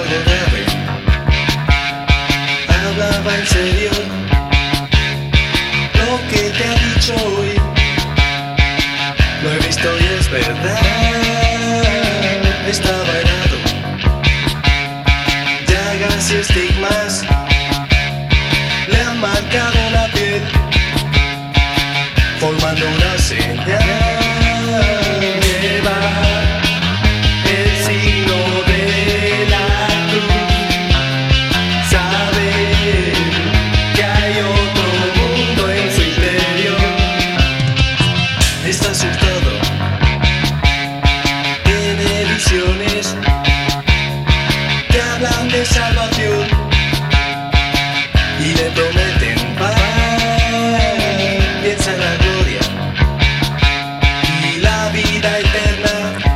algo grave. Hablaba en serio lo que te ha dicho hoy. Lo he visto y es verdad. Estaba helado. Llagas y estigmas le han marcado la piel, formando una señal. Lleva el signo de la cruz. Sabe que hay otro mundo en su interior. Está asustado, tiene visiones que hablan de salvación y le prometen paz. Piensa en la gloria y la vida eterna,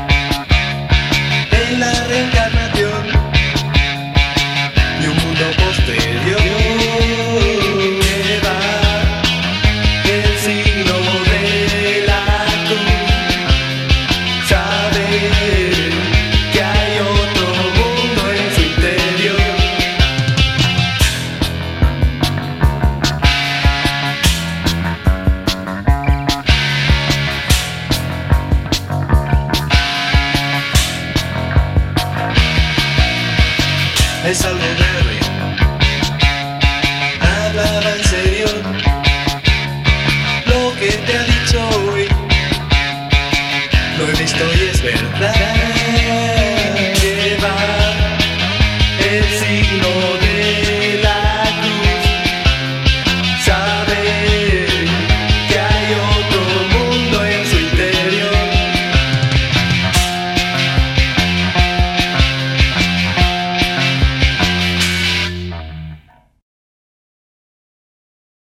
en la reencarnación y un mundo posterior. Lleva el signo de la cruz. Sabe que hay otro mundo en su interior. Es algo grave.